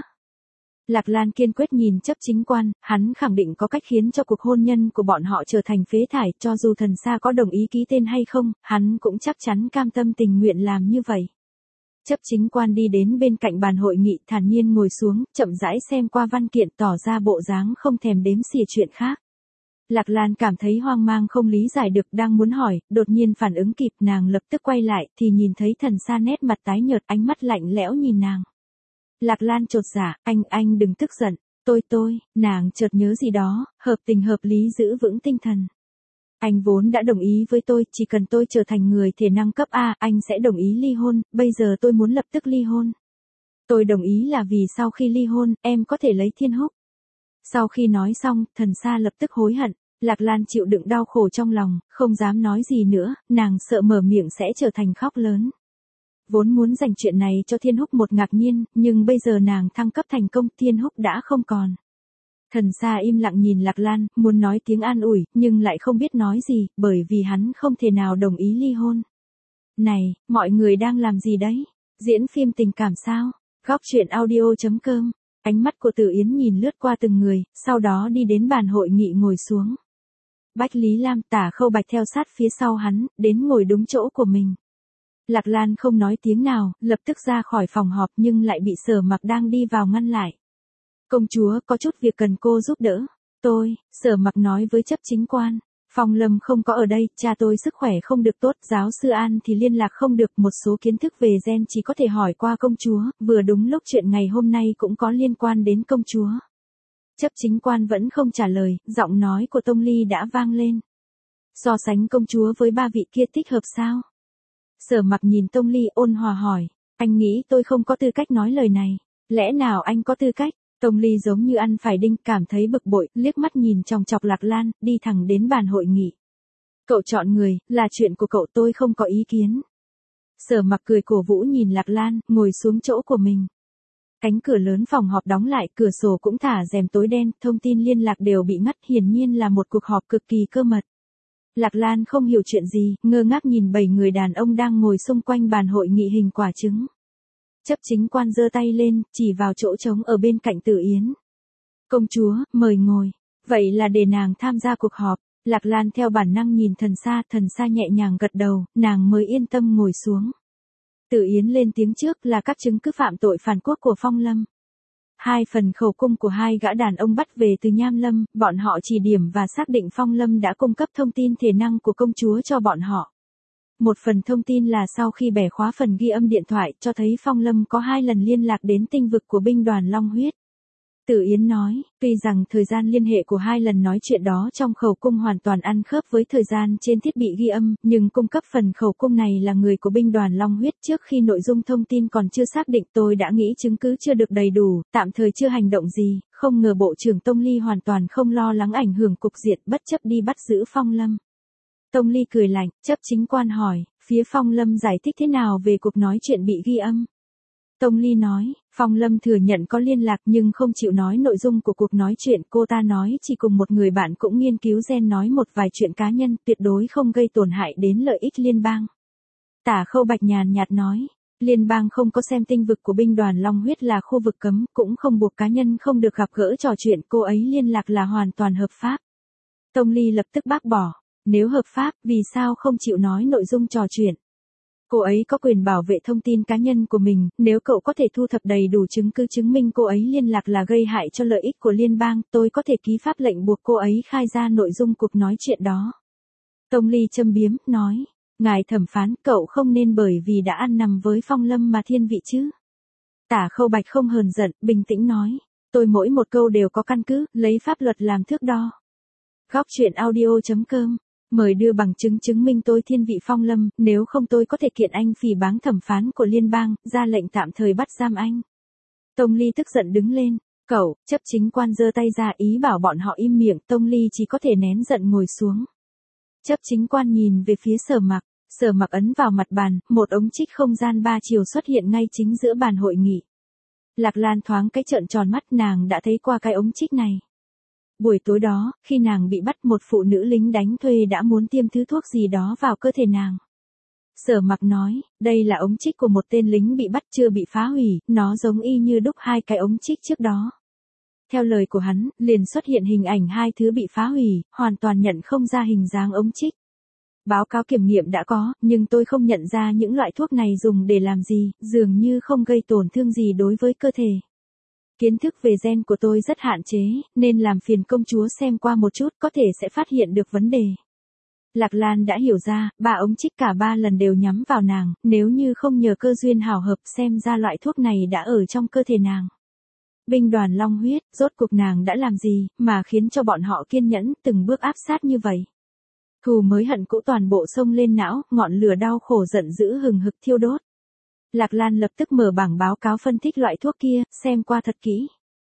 Lạc Lan kiên quyết nhìn chấp chính quan, hắn khẳng định có cách khiến cho cuộc hôn nhân của bọn họ trở thành phế thải, cho dù Thần Sa có đồng ý ký tên hay không, hắn cũng chắc chắn cam tâm tình nguyện làm như vậy. Chấp chính quan đi đến bên cạnh bàn hội nghị, thản nhiên ngồi xuống, chậm rãi xem qua văn kiện, tỏ ra bộ dáng không thèm đếm xỉa chuyện khác. Lạc Lan cảm thấy hoang mang không lý giải được, đang muốn hỏi, đột nhiên phản ứng kịp, nàng lập tức quay lại, thì nhìn thấy Thần Sa nét mặt tái nhợt, ánh mắt lạnh lẽo nhìn nàng. Lạc Lan chột dạ, anh, anh đừng tức giận, tôi tôi, nàng chợt nhớ gì đó, hợp tình hợp lý giữ vững tinh thần. Anh vốn đã đồng ý với tôi, chỉ cần tôi trở thành người thể năng cấp A, anh sẽ đồng ý ly hôn, bây giờ tôi muốn lập tức ly hôn. Tôi đồng ý là vì sau khi ly hôn, em có thể lấy Thiên Húc. Sau khi nói xong, Thần Sa lập tức hối hận, Lạc Lan chịu đựng đau khổ trong lòng, không dám nói gì nữa, nàng sợ mở miệng sẽ trở thành khóc lớn. Vốn muốn dành chuyện này cho Thiên Húc một ngạc nhiên, nhưng bây giờ nàng thăng cấp thành công, Thiên Húc đã không còn. Thần Sa im lặng nhìn Lạc Lan, muốn nói tiếng an ủi, nhưng lại không biết nói gì, bởi vì hắn không thể nào đồng ý ly hôn. Này, mọi người đang làm gì đấy? Diễn phim tình cảm sao? Góc truyện audio chấm com. Ánh mắt của Tử Yến nhìn lướt qua từng người, sau đó đi đến bàn hội nghị ngồi xuống. Bách Lý Lam, Tả Khâu Bạch theo sát phía sau hắn, đến ngồi đúng chỗ của mình. Lạc Lan không nói tiếng nào, lập tức ra khỏi phòng họp nhưng lại bị Sở Mặc đang đi vào ngăn lại. Công chúa, có chút việc cần cô giúp đỡ. Tôi, Sở Mặc nói với chấp chính quan. Phong Lâm không có ở đây, cha tôi sức khỏe không được tốt, giáo sư An thì liên lạc không được, một số kiến thức về gen chỉ có thể hỏi qua công chúa, vừa đúng lúc chuyện ngày hôm nay cũng có liên quan đến công chúa. Chấp chính quan vẫn không trả lời, giọng nói của Tông Ly đã vang lên. So sánh công chúa với ba vị kia thích hợp sao? Sở Mặc nhìn Tông Ly ôn hòa hỏi, anh nghĩ tôi không có tư cách nói lời này, lẽ nào anh có tư cách? Tông Ly giống như ăn phải đinh, cảm thấy bực bội, liếc mắt nhìn chòng chọc Lạc Lan, đi thẳng đến bàn hội nghị. Cậu chọn người, là chuyện của cậu, tôi không có ý kiến. Sở Mặc cười cổ vũ nhìn Lạc Lan, ngồi xuống chỗ của mình. Cánh cửa lớn phòng họp đóng lại, cửa sổ cũng thả rèm tối đen, thông tin liên lạc đều bị ngắt, hiển nhiên là một cuộc họp cực kỳ cơ mật. Lạc Lan không hiểu chuyện gì, ngơ ngác nhìn bảy người đàn ông đang ngồi xung quanh bàn hội nghị hình quả trứng. Chấp chính quan giơ tay lên, chỉ vào chỗ trống ở bên cạnh Tử Yến. Công chúa, mời ngồi. Vậy là để nàng tham gia cuộc họp. Lạc Lan theo bản năng nhìn Thần Sa, Thần Sa nhẹ nhàng gật đầu, nàng mới yên tâm ngồi xuống. Tử Yến lên tiếng trước, là các chứng cứ phạm tội phản quốc của Phong Lâm. Hai phần khẩu cung của hai gã đàn ông bắt về từ Nham Lâm, bọn họ chỉ điểm và xác định Phong Lâm đã cung cấp thông tin thể năng của công chúa cho bọn họ. Một phần thông tin là sau khi bẻ khóa phần ghi âm điện thoại, cho thấy Phong Lâm có hai lần liên lạc đến tinh vực của binh đoàn Long Huyết. Tử Yến nói, tuy rằng thời gian liên hệ của hai lần nói chuyện đó trong khẩu cung hoàn toàn ăn khớp với thời gian trên thiết bị ghi âm, nhưng cung cấp phần khẩu cung này là người của binh đoàn Long Huyết. Trước khi nội dung thông tin còn chưa xác định, tôi đã nghĩ chứng cứ chưa được đầy đủ, tạm thời chưa hành động gì, không ngờ Bộ trưởng Tông Ly hoàn toàn không lo lắng ảnh hưởng cục diện, bất chấp đi bắt giữ Phong Lâm. Tông Ly cười lạnh, chấp chính quan hỏi, phía Phong Lâm giải thích thế nào về cuộc nói chuyện bị ghi âm? Tông Ly nói, Phong Lâm thừa nhận có liên lạc nhưng không chịu nói nội dung của cuộc nói chuyện, cô ta nói chỉ cùng một người bạn cũng nghiên cứu gen, nói một vài chuyện cá nhân, tuyệt đối không gây tổn hại đến lợi ích liên bang. Tả Khâu Bạch nhàn nhạt nói, liên bang không có xem tinh vực của binh đoàn Long Huyết là khu vực cấm, cũng không buộc cá nhân không được gặp gỡ trò chuyện, cô ấy liên lạc là hoàn toàn hợp pháp. Tông Ly lập tức bác bỏ. Nếu hợp pháp, vì sao không chịu nói nội dung trò chuyện? Cô ấy có quyền bảo vệ thông tin cá nhân của mình, nếu cậu có thể thu thập đầy đủ chứng cứ chứng minh cô ấy liên lạc là gây hại cho lợi ích của liên bang, tôi có thể ký pháp lệnh buộc cô ấy khai ra nội dung cuộc nói chuyện đó. Tông Ly châm biếm, nói, ngài thẩm phán, cậu không nên bởi vì đã ăn nằm với Phong Lâm mà thiên vị chứ. Tả Khâu Bạch không hờn giận, bình tĩnh nói, tôi mỗi một câu đều có căn cứ, lấy pháp luật làm thước đo. Góc truyện audio chấm com. Mời đưa bằng chứng chứng minh tôi thiên vị Phong Lâm, nếu không tôi có thể kiện anh phỉ báng thẩm phán của liên bang, ra lệnh tạm thời bắt giam anh. Tông Ly tức giận đứng lên, cậu, chấp chính quan giơ tay ra ý bảo bọn họ im miệng, Tông Ly chỉ có thể nén giận ngồi xuống. Chấp chính quan nhìn về phía Sở Mặc, Sở Mặc ấn vào mặt bàn, một ống trích không gian ba chiều xuất hiện ngay chính giữa bàn hội nghị. Lạc Lan thoáng cái trợn tròn mắt, nàng đã thấy qua cái ống trích này. Buổi tối đó, khi nàng bị bắt, một phụ nữ lính đánh thuê đã muốn tiêm thứ thuốc gì đó vào cơ thể nàng. Sở Mặc nói, đây là ống trích của một tên lính bị bắt chưa bị phá hủy, nó giống y như đúc hai cái ống trích trước đó. Theo lời của hắn, liền xuất hiện hình ảnh hai thứ bị phá hủy, hoàn toàn nhận không ra hình dáng ống trích. Báo cáo kiểm nghiệm đã có, nhưng tôi không nhận ra những loại thuốc này dùng để làm gì, dường như không gây tổn thương gì đối với cơ thể. Kiến thức về gen của tôi rất hạn chế, nên làm phiền công chúa xem qua một chút, có thể sẽ phát hiện được vấn đề. Lạc Lan đã hiểu ra, ba ống trích cả ba lần đều nhắm vào nàng, nếu như không nhờ cơ duyên hảo hợp, xem ra loại thuốc này đã ở trong cơ thể nàng. Binh đoàn Long Huyết, rốt cuộc nàng đã làm gì, mà khiến cho bọn họ kiên nhẫn, từng bước áp sát như vậy. Thù mới hận cũ toàn bộ xông lên não, ngọn lửa đau khổ giận dữ hừng hực thiêu đốt. Lạc Lan lập tức mở bảng báo cáo phân tích loại thuốc kia, xem qua thật kỹ.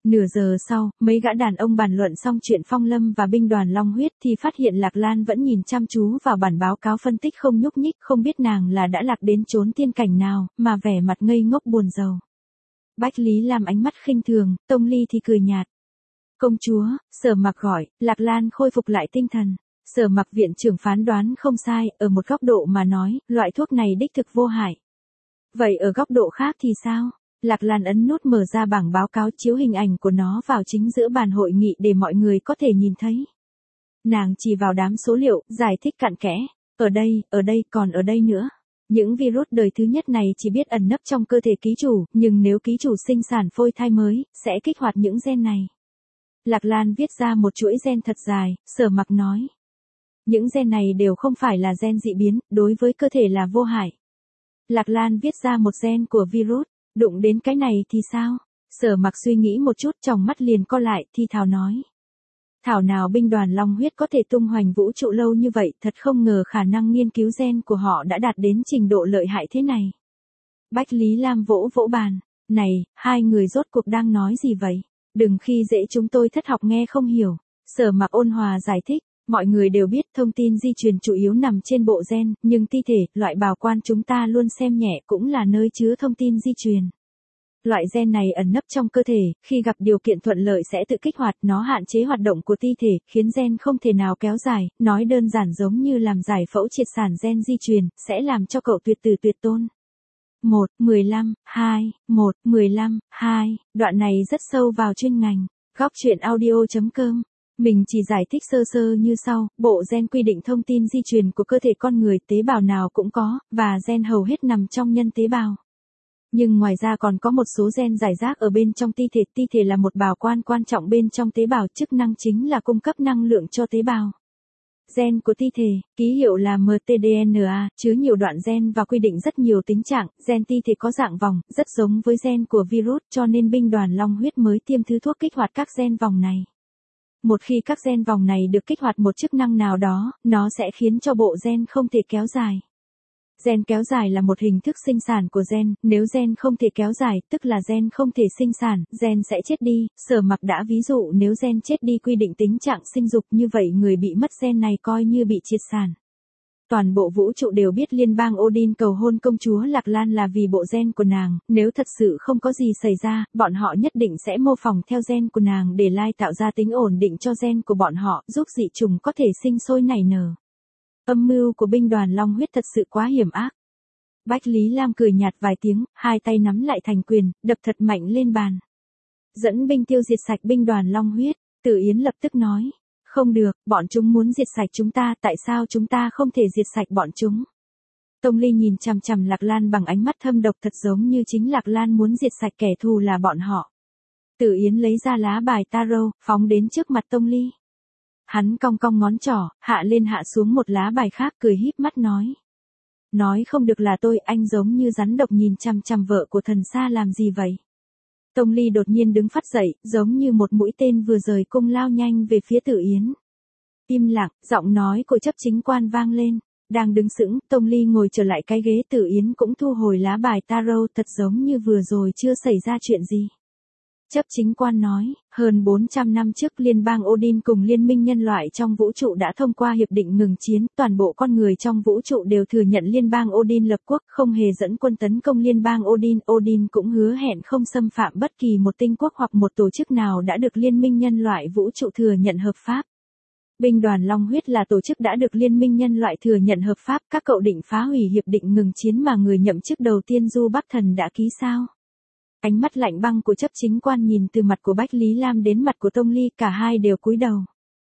Nửa giờ sau, mấy gã đàn ông bàn luận xong chuyện Phong Lâm và binh đoàn Long Huyết thì phát hiện Lạc Lan vẫn nhìn chăm chú vào bản báo cáo phân tích không nhúc nhích, không biết nàng là đã lạc đến chốn tiên cảnh nào, mà vẻ mặt ngây ngốc buồn rầu. Bách Lý Lam ánh mắt khinh thường, Tông Ly thì cười nhạt. Công chúa, Sở Mặc gọi, Lạc Lan khôi phục lại tinh thần. Sở Mặc viện trưởng phán đoán không sai, ở một góc độ mà nói, loại thuốc này đích thực vô hại. Vậy ở góc độ khác thì sao? Lạc Lan ấn nút mở ra bảng báo cáo chiếu hình ảnh của nó vào chính giữa bàn hội nghị để mọi người có thể nhìn thấy. Nàng chỉ vào đám số liệu, giải thích cặn kẽ. Ở đây, ở đây, còn ở đây nữa. Những virus đời thứ nhất này chỉ biết ẩn nấp trong cơ thể ký chủ, nhưng nếu ký chủ sinh sản phôi thai mới, sẽ kích hoạt những gen này. Lạc Lan viết ra một chuỗi gen thật dài, Sở Mặc nói. Những gen này đều không phải là gen dị biến, đối với cơ thể là vô hại. Lạc Lan viết ra một gen của virus, đụng đến cái này thì sao? Sở Mặc suy nghĩ một chút, trong mắt liền co lại, thi thào nói. Thảo nào binh đoàn Long Huyết có thể tung hoành vũ trụ lâu như vậy, thật không ngờ khả năng nghiên cứu gen của họ đã đạt đến trình độ lợi hại thế này. Bách Lý Lam vỗ vỗ bàn, này, hai người rốt cuộc đang nói gì vậy? Đừng khi dễ chúng tôi thất học nghe không hiểu. Sở Mặc ôn hòa giải thích, mọi người đều biết thông tin di truyền chủ yếu nằm trên bộ gen, nhưng ti thể, loại bào quan chúng ta luôn xem nhẹ cũng là nơi chứa thông tin di truyền. Loại gen này ẩn nấp trong cơ thể, khi gặp điều kiện thuận lợi sẽ tự kích hoạt, nó hạn chế hoạt động của ti thể, khiến gen không thể nào kéo dài, nói đơn giản giống như làm giải phẫu triệt sản gen di truyền, sẽ làm cho cậu tuyệt tử tuyệt tôn. một, mười lăm, hai, một, mười lăm, hai, đoạn này rất sâu vào chuyên ngành. Góc truyện audio chấm com. Mình chỉ giải thích sơ sơ như sau, bộ gen quy định thông tin di truyền của cơ thể con người, tế bào nào cũng có, và gen hầu hết nằm trong nhân tế bào. Nhưng ngoài ra còn có một số gen giải rác ở bên trong ti thể, ti thể là một bào quan quan trọng bên trong tế bào, chức năng chính là cung cấp năng lượng cho tế bào. Gen của ti thể, ký hiệu là em tê đê en a, chứa nhiều đoạn gen và quy định rất nhiều tính trạng, gen ti thể có dạng vòng, rất giống với gen của virus, cho nên binh đoàn Long Huyết mới tiêm thứ thuốc kích hoạt các gen vòng này. Một khi các gen vòng này được kích hoạt một chức năng nào đó, nó sẽ khiến cho bộ gen không thể kéo dài. Gen kéo dài là một hình thức sinh sản của gen, nếu gen không thể kéo dài, tức là gen không thể sinh sản, gen sẽ chết đi. Sở Mặc đã ví dụ nếu gen chết đi quy định tính trạng sinh dục, như vậy người bị mất gen này coi như bị triệt sản. Toàn bộ vũ trụ đều biết liên bang Odin cầu hôn công chúa Lạc Lan là vì bộ gen của nàng, nếu thật sự không có gì xảy ra, bọn họ nhất định sẽ mô phỏng theo gen của nàng để lai tạo ra tính ổn định cho gen của bọn họ, giúp dị trùng có thể sinh sôi nảy nở. Âm mưu của binh đoàn Long Huyết thật sự quá hiểm ác. Bách Lý Lam cười nhạt vài tiếng, hai tay nắm lại thành quyền, đập thật mạnh lên bàn. Dẫn binh tiêu diệt sạch binh đoàn Long Huyết, Tử Yến lập tức nói. Không được, bọn chúng muốn diệt sạch chúng ta, tại sao chúng ta không thể diệt sạch bọn chúng? Tông Ly nhìn chằm chằm Lạc Lan bằng ánh mắt thâm độc, thật giống như chính Lạc Lan muốn diệt sạch kẻ thù là bọn họ. Tử Yến lấy ra lá bài tarot, phóng đến trước mặt Tông Ly. Hắn cong cong ngón trỏ, hạ lên hạ xuống một lá bài khác, cười híp mắt nói. Nói không được là tôi, anh giống như rắn độc nhìn chằm chằm vợ của thần xa làm gì vậy? Tông Ly đột nhiên đứng phắt dậy, giống như một mũi tên vừa rời cung lao nhanh về phía Tử Yến. Im lặng, giọng nói của chấp chính quan vang lên. Đang đứng sững, Tông Ly ngồi trở lại cái ghế, Tử Yến cũng thu hồi lá bài tarot, thật giống như vừa rồi chưa xảy ra chuyện gì. Chấp chính quan nói, hơn bốn trăm năm trước liên bang Odin cùng liên minh nhân loại trong vũ trụ đã thông qua hiệp định ngừng chiến, toàn bộ con người trong vũ trụ đều thừa nhận liên bang Odin lập quốc, không hề dẫn quân tấn công liên bang Odin. Odin cũng hứa hẹn không xâm phạm bất kỳ một tinh quốc hoặc một tổ chức nào đã được liên minh nhân loại vũ trụ thừa nhận hợp pháp. Binh đoàn Long Huyết là tổ chức đã được liên minh nhân loại thừa nhận hợp pháp, các cậu định phá hủy hiệp định ngừng chiến mà người nhậm chức đầu tiên Du Bắc Thần đã ký sao? Ánh mắt lạnh băng của chấp chính quan nhìn từ mặt của Bách Lý Lam đến mặt của Tông Ly, cả hai đều cúi đầu.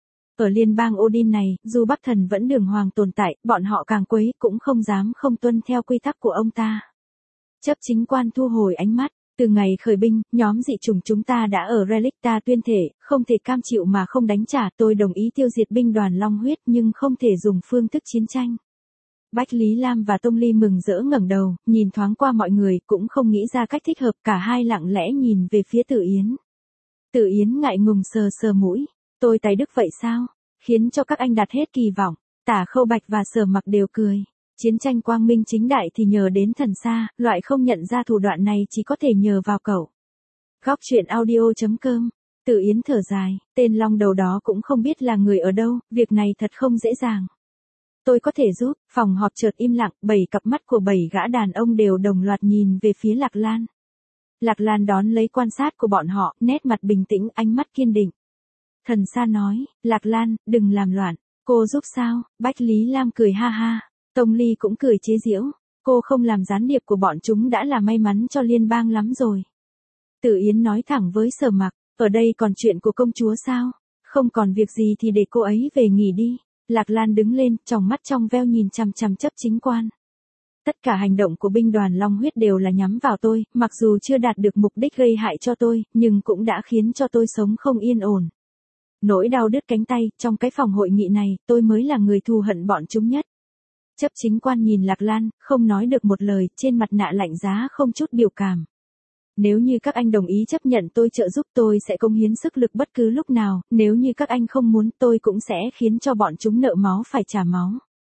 Ở liên bang Odin này, dù Bắc Thần vẫn đường hoàng tồn tại, bọn họ càng quấy cũng không dám không tuân theo quy tắc của ông ta. Chấp chính quan thu hồi ánh mắt, từ ngày khởi binh, nhóm dị chủng chúng ta đã ở Relicta tuyên thể, không thể cam chịu mà không đánh trả, tôi đồng ý tiêu diệt binh đoàn Long Huyết nhưng không thể dùng phương thức chiến tranh. Bách Lý Lam và Tông Ly mừng rỡ ngẩng đầu, nhìn thoáng qua mọi người, cũng không nghĩ ra cách thích hợp, cả hai lặng lẽ nhìn về phía Tử Yến. Tử Yến ngại ngùng sờ sờ mũi, tôi tài đức vậy sao? Khiến cho các anh đặt hết kỳ vọng. Tả Khâu Bạch và Sở Mặc đều cười. Chiến tranh quang minh chính đại thì nhờ đến thần xa, loại không nhận ra thủ đoạn này chỉ có thể nhờ vào cậu. Góc chuyện audio.com. Tử Yến thở dài, tên long đầu đó cũng không biết là người ở đâu, việc này thật không dễ dàng. Tôi có thể giúp. Phòng họp chợt im lặng, bảy cặp mắt của bảy gã đàn ông đều đồng loạt nhìn về phía Lạc Lan. Lạc Lan đón lấy quan sát của bọn họ, nét mặt bình tĩnh, ánh mắt kiên định. Thần Sa nói, Lạc Lan, đừng làm loạn. Cô giúp sao? Bách Lý Lam cười ha ha. Tông Ly cũng cười chế giễu. Cô không làm gián điệp của bọn chúng đã là may mắn cho liên bang lắm rồi. Tử Yến nói thẳng với Sở Mặc, ở đây còn chuyện của công chúa sao? Không còn việc gì thì để cô ấy về nghỉ đi. Lạc Lan đứng lên, tròng mắt trong veo nhìn chằm chằm chấp chính quan. Tất cả hành động của binh đoàn Long Huyết đều là nhắm vào tôi, mặc dù chưa đạt được mục đích gây hại cho tôi, nhưng cũng đã khiến cho tôi sống không yên ổn. Nỗi đau đứt cánh tay, trong cái phòng hội nghị này, tôi mới là người thù hận bọn chúng nhất. Chấp chính quan nhìn Lạc Lan, không nói được một lời, trên mặt nạ lạnh giá không chút biểu cảm. Nếu như các anh đồng ý chấp nhận tôi trợ giúp, tôi sẽ cống hiến sức lực bất cứ lúc nào, nếu như các anh không muốn, tôi cũng sẽ khiến cho bọn chúng nợ máu phải trả máu.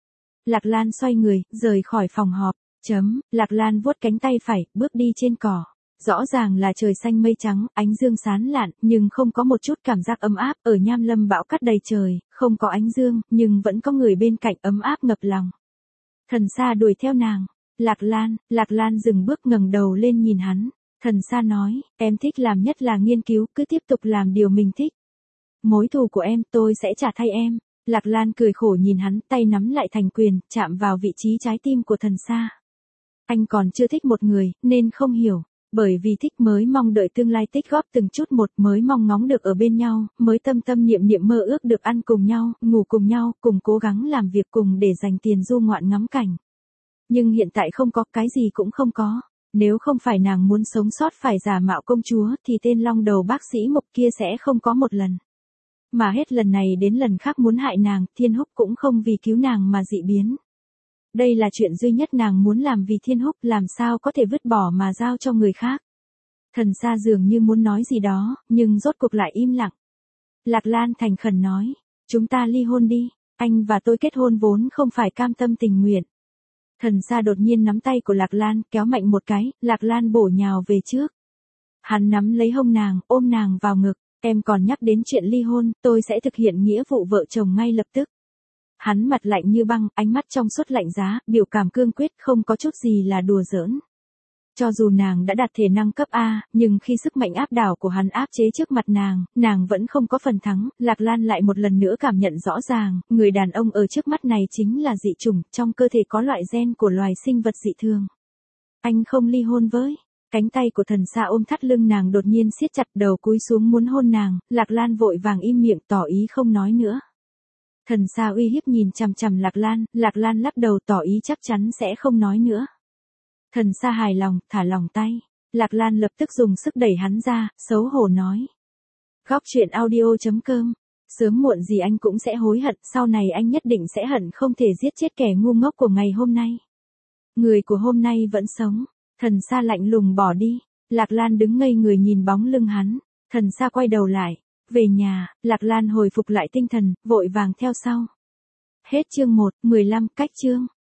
Lạc Lan xoay người, rời khỏi phòng họp. Chấm, Lạc Lan vuốt cánh tay phải, bước đi trên cỏ. Rõ ràng là trời xanh mây trắng, ánh dương sáng lạn, nhưng không có một chút cảm giác ấm áp. Ở Nham Lâm bão cát đầy trời, không có ánh dương, nhưng vẫn có người bên cạnh ấm áp ngập lòng. Thần Sa đuổi theo nàng. Lạc Lan, Lạc Lan dừng bước ngẩng đầu lên nhìn hắn. Thần Sa nói, em thích làm nhất là nghiên cứu, cứ tiếp tục làm điều mình thích. Mối thù của em, tôi sẽ trả thay em. Lạc Lan cười khổ nhìn hắn, tay nắm lại thành quyền, chạm vào vị trí trái tim của Thần Sa. Anh còn chưa thích một người, nên không hiểu. Bởi vì thích mới mong đợi tương lai tích góp từng chút một, mới mong ngóng được ở bên nhau, mới tâm tâm niệm niệm mơ ước được ăn cùng nhau, ngủ cùng nhau, cùng cố gắng làm việc cùng để dành tiền du ngoạn ngắm cảnh. Nhưng hiện tại không có, cái gì cũng không có. Nếu không phải nàng muốn sống sót phải giả mạo công chúa, thì tên long đầu bác sĩ Mộc kia sẽ không có một lần. Mà hết lần này đến lần khác muốn hại nàng, Thiên Húc cũng không vì cứu nàng mà dị biến. Đây là chuyện duy nhất nàng muốn làm vì Thiên Húc, làm sao có thể vứt bỏ mà giao cho người khác. Thần Sa dường như muốn nói gì đó, nhưng rốt cuộc lại im lặng. Lạc Lan thành khẩn nói, chúng ta ly hôn đi, anh và tôi kết hôn vốn không phải cam tâm tình nguyện. Thần Sa đột nhiên nắm tay của Lạc Lan, kéo mạnh một cái, Lạc Lan bổ nhào về trước. Hắn nắm lấy hông nàng, ôm nàng vào ngực, em còn nhắc đến chuyện ly hôn, tôi sẽ thực hiện nghĩa vụ vợ chồng ngay lập tức. Hắn mặt lạnh như băng, ánh mắt trong suốt lạnh giá, biểu cảm cương quyết, không có chút gì là đùa giỡn. Cho dù nàng đã đạt thể năng cấp A, nhưng khi sức mạnh áp đảo của hắn áp chế trước mặt nàng, nàng vẫn không có phần thắng. Lạc Lan lại một lần nữa cảm nhận rõ ràng, người đàn ông ở trước mắt này chính là dị chủng, trong cơ thể có loại gen của loài sinh vật dị thường. Anh không ly hôn với. Cánh tay của Thần Sa ôm thắt lưng nàng đột nhiên siết chặt, đầu cúi xuống muốn hôn nàng, Lạc Lan vội vàng im miệng tỏ ý không nói nữa. Thần Sa uy hiếp nhìn chằm chằm Lạc Lan, Lạc Lan lắc đầu tỏ ý chắc chắn sẽ không nói nữa. Thần Sa hài lòng, thả lỏng tay. Lạc Lan lập tức dùng sức đẩy hắn ra, xấu hổ nói. Góc chuyện audio.com. Sớm muộn gì anh cũng sẽ hối hận, sau này anh nhất định sẽ hận không thể giết chết kẻ ngu ngốc của ngày hôm nay. Người của hôm nay vẫn sống. Thần Sa lạnh lùng bỏ đi. Lạc Lan đứng ngây người nhìn bóng lưng hắn. Thần Sa quay đầu lại. Về nhà, Lạc Lan hồi phục lại tinh thần, vội vàng theo sau. Hết chương một, mười lăm, cách chương.